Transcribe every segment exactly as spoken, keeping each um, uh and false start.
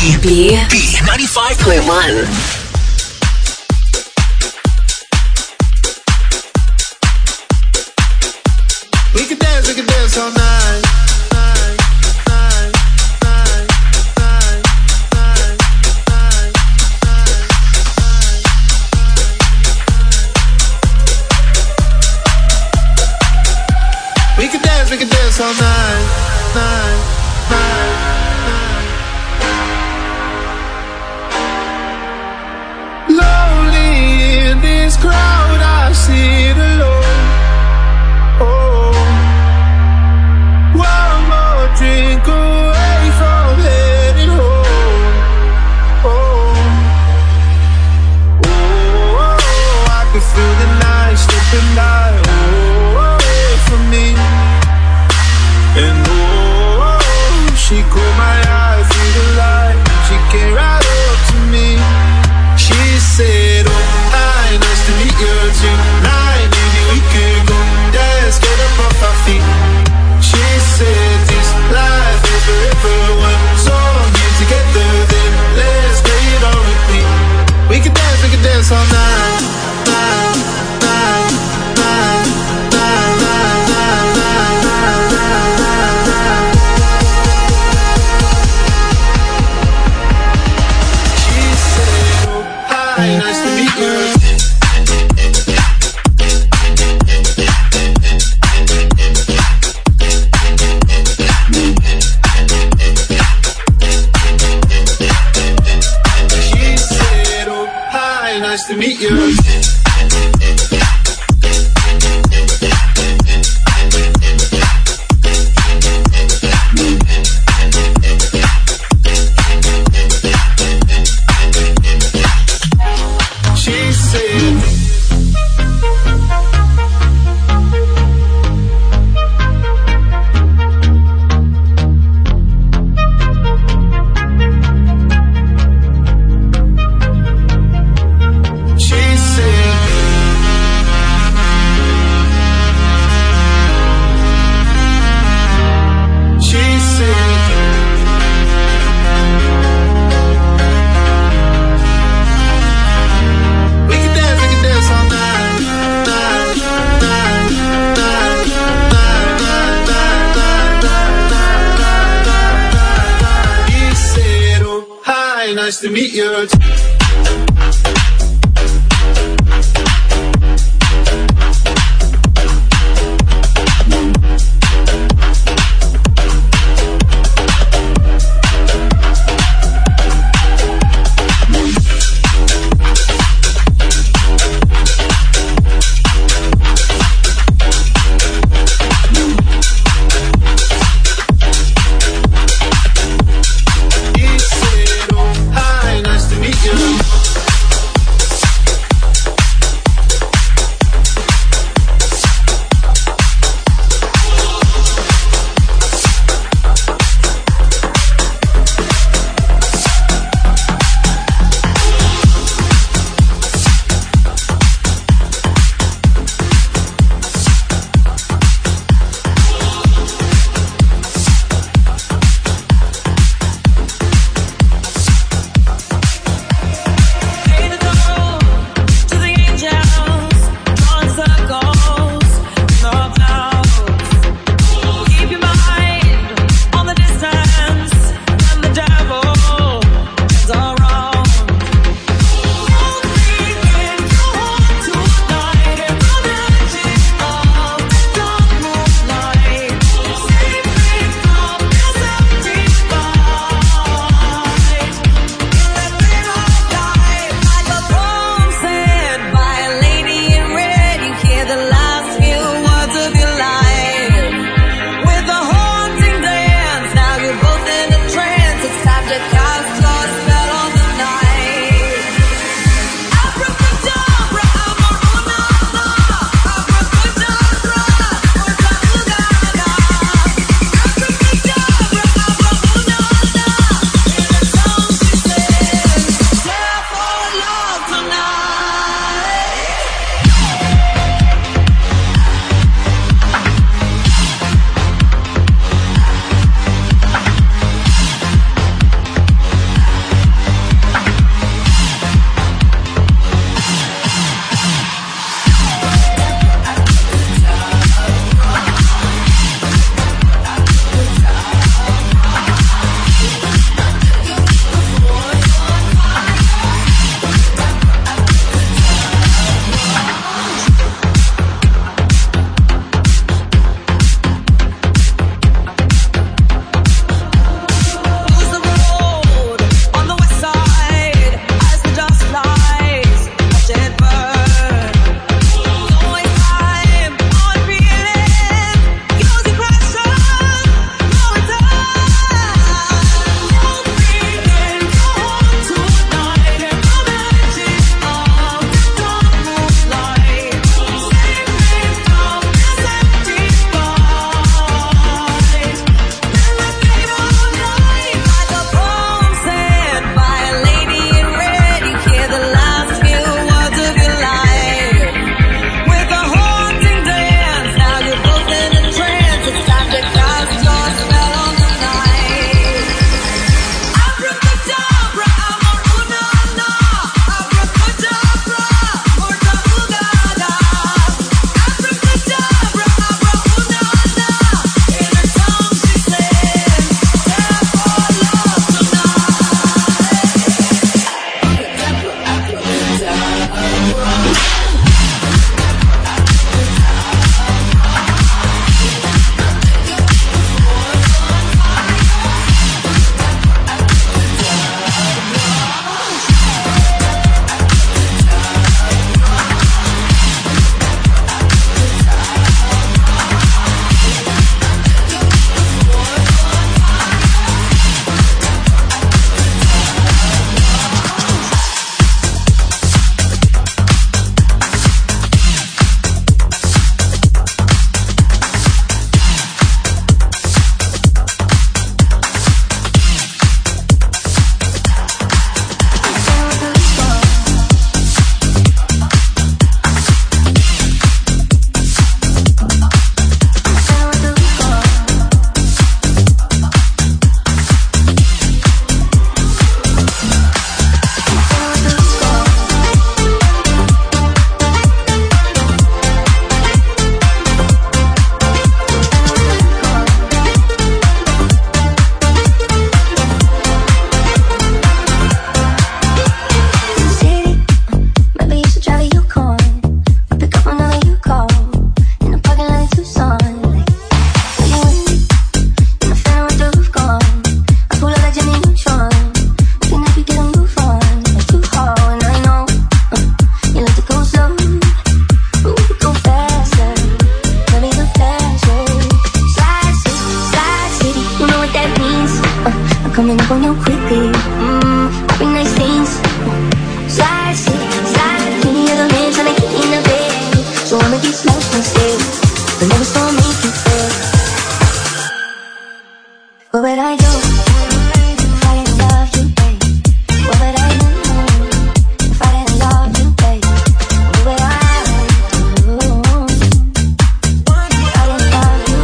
B. B ninety-five point one. We can dance, we can dance all night. We can dance, we can dance all night, night, night, night. Lonely in this crowd, I sit alone. Oh, one more drink away from heading home. Oh, oh, oh, I can feel the night slipping by. Oh, away from me. And oh, she caught my eye through the light. She came right up to me. She said, oh, hi, nice to meet you tonight. Maybe we could go dance, get up off our feet. She said, this life is forever one song here together. Then let's play it on repeat. We can dance, we can dance all night, night, night, night, night, night, night, night, night, night. She said, oh, hi, nice to meet you. She said, oh, hi, nice to meet you. She said, she said, she said, we can dance, we can dance all night, night, night, night, night, night, night, night, night, night, night. He said, oh, hi, nice to meet you. He said, oh, hi, nice to meet you. on you quickly. Mmm, popping nice things. Slide, sit, slide. Any other man tryna get in the bed, so I'ma get smashed instead. But never saw me to fail. What would I do if I didn't love you, babe? What would I do if I didn't love you, babe? What would I do if I didn't love you?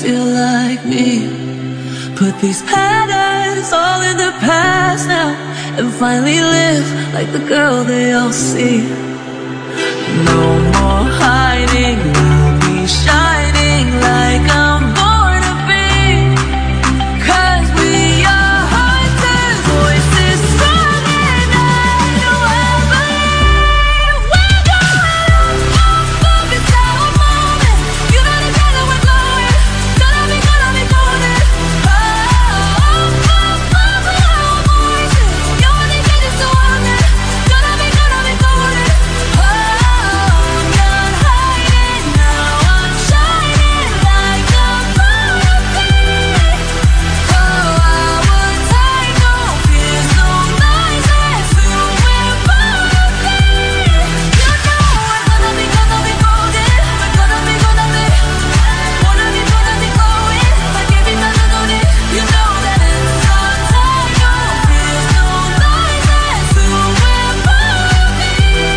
Put these patterns all in the past now and finally live like the girl they all see. No more hiding, I'll be shining like I'm born to be. 'Cause we are hunters, voices strong enough to ever leave. We're going up, up, it's our moment. You know the color we're glowing. Gonna be, gonna be golden. Oh, up, up, up, our voices. You only get us so honest. Gonna be, gonna be golden. Oh, I'm not hiding now. I'm shining like I'm born to be. Oh, our time, no fears, no lies. That's who we're born to be. You know we're gonna be, gonna be golden. We're gonna be, gonna be. Wanna be, gonna be glowing like every melody. You know that it's our time, no fears, no lies. That's who we're born to be.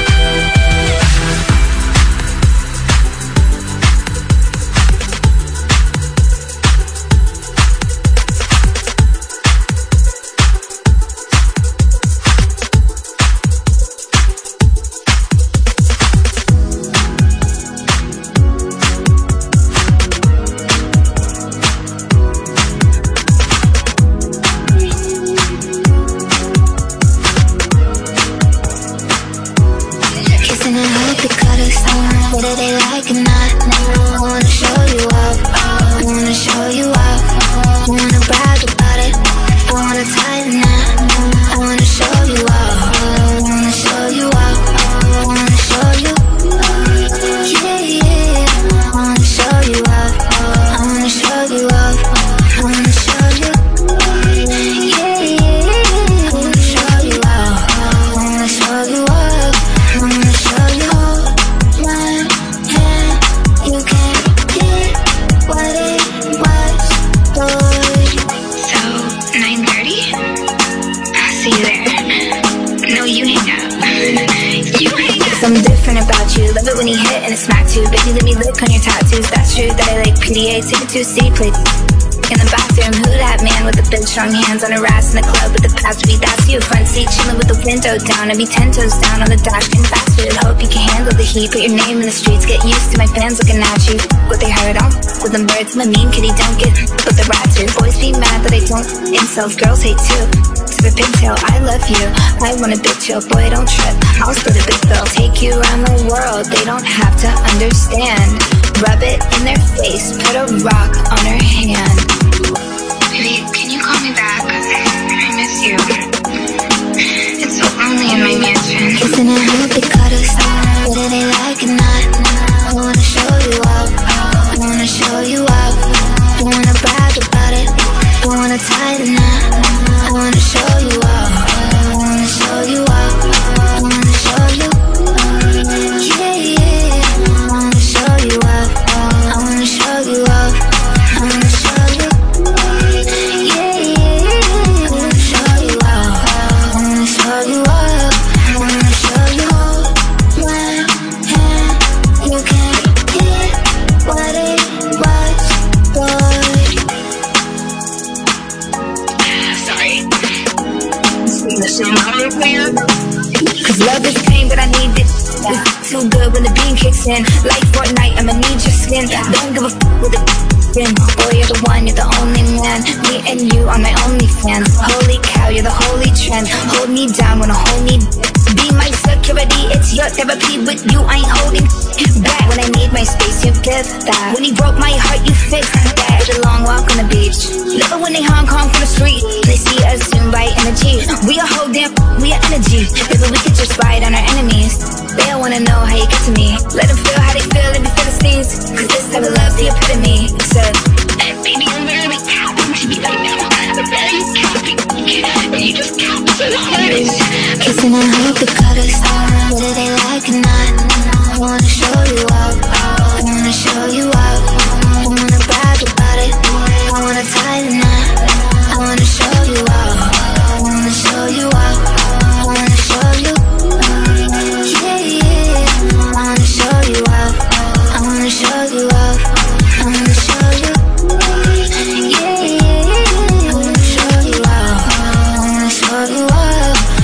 Kissing and hope it cut us. Whether they like it or not, I wanna show you off. I wanna show you off. I wanna brag about it. I wanna tie the knot. I wanna show you off. I wanna show you off. I wanna show you. Yeah, yeah. I wanna show you off. I wanna show you off. I wanna show you. Yeah, yeah. I wanna show you off. I wanna show you off. I wanna show you my hand. You can't get what it was, boy. So, nine thirty? I'll see you there. No, you hang out. You hang out. Something different about you. Love it when you hit and it smacks you. Baby, let me lick on your tattoos. That's true that I like P D A. Take it to a C plate. In the bathroom, who that man with the big strong hands on her ass in the club with the past week? That's you. Front seat chilling with the window down. I be ten toes down on the dash, getting fast food. Hope you can handle the heat. Put your name in the streets. Get used to my fans looking at you. What they heard on with them birds. I'm a mean kitty, don't get but the rats too. Boys be mad that I don't insult. Girls hate too. Sip a pigtail, I love you. I want a big chill, boy, don't trip. I'll split a big bill. Take you around the world. They don't have to understand. Rub it in their face. Put a rock on her hand. Baby, can you call me back? I miss you. It's so lonely in my mansion. Kissing and hope they cut us. Whether they like it or not, I wanna show you off. I wanna show you off. I wanna brag about it. I wanna tie the knot. I wanna show you off. I wanna show you off. I wanna show you. Yeah, yeah. I wanna show you off. I wanna show you off. I wanna show you. Yeah, yeah. I wanna show you off. I wanna show you off. I wanna show you my hand. You can't get what it was, boy. Sorry. Sing the same color plan. Cause love is pain, but I need it. It's too good when the beam kicks in. Like Fortnite, I'ma need your skin. Don't give a f with the bin. Boy, you're the one, you're the only man. Me and you are my only fans. Holy cow, you're the holy trend. Hold me down when I hold me. Be my security, it's your therapy. With you, I ain't holding back. When I need my space, you give that. When he broke my heart, you fixed that. With a long walk on the beach. Love it when they Hong Kong from the street. They see us zoom right in the G. We are whole damn, we are energy. Baby, we could just ride on our enemies. They don't wanna know how you get to me. Let them feel how they feel in the Philistines. Cause this type of love's the epitome. Said, Baby, I'm literally counting to you right now. I'm very counting. And you just count so the hardest. kissing and hope it cut us. Whether they like it or not, I wanna show you off. I wanna show you off. I wanna brag about it. I wanna tie the knot. I wanna show you off. I wanna show you off. I wanna show you. Yeah, yeah. I wanna show you off. I wanna show you off. I wanna show you. Yeah, yeah. I wanna show you off. I wanna show you off.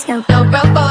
no, no, no,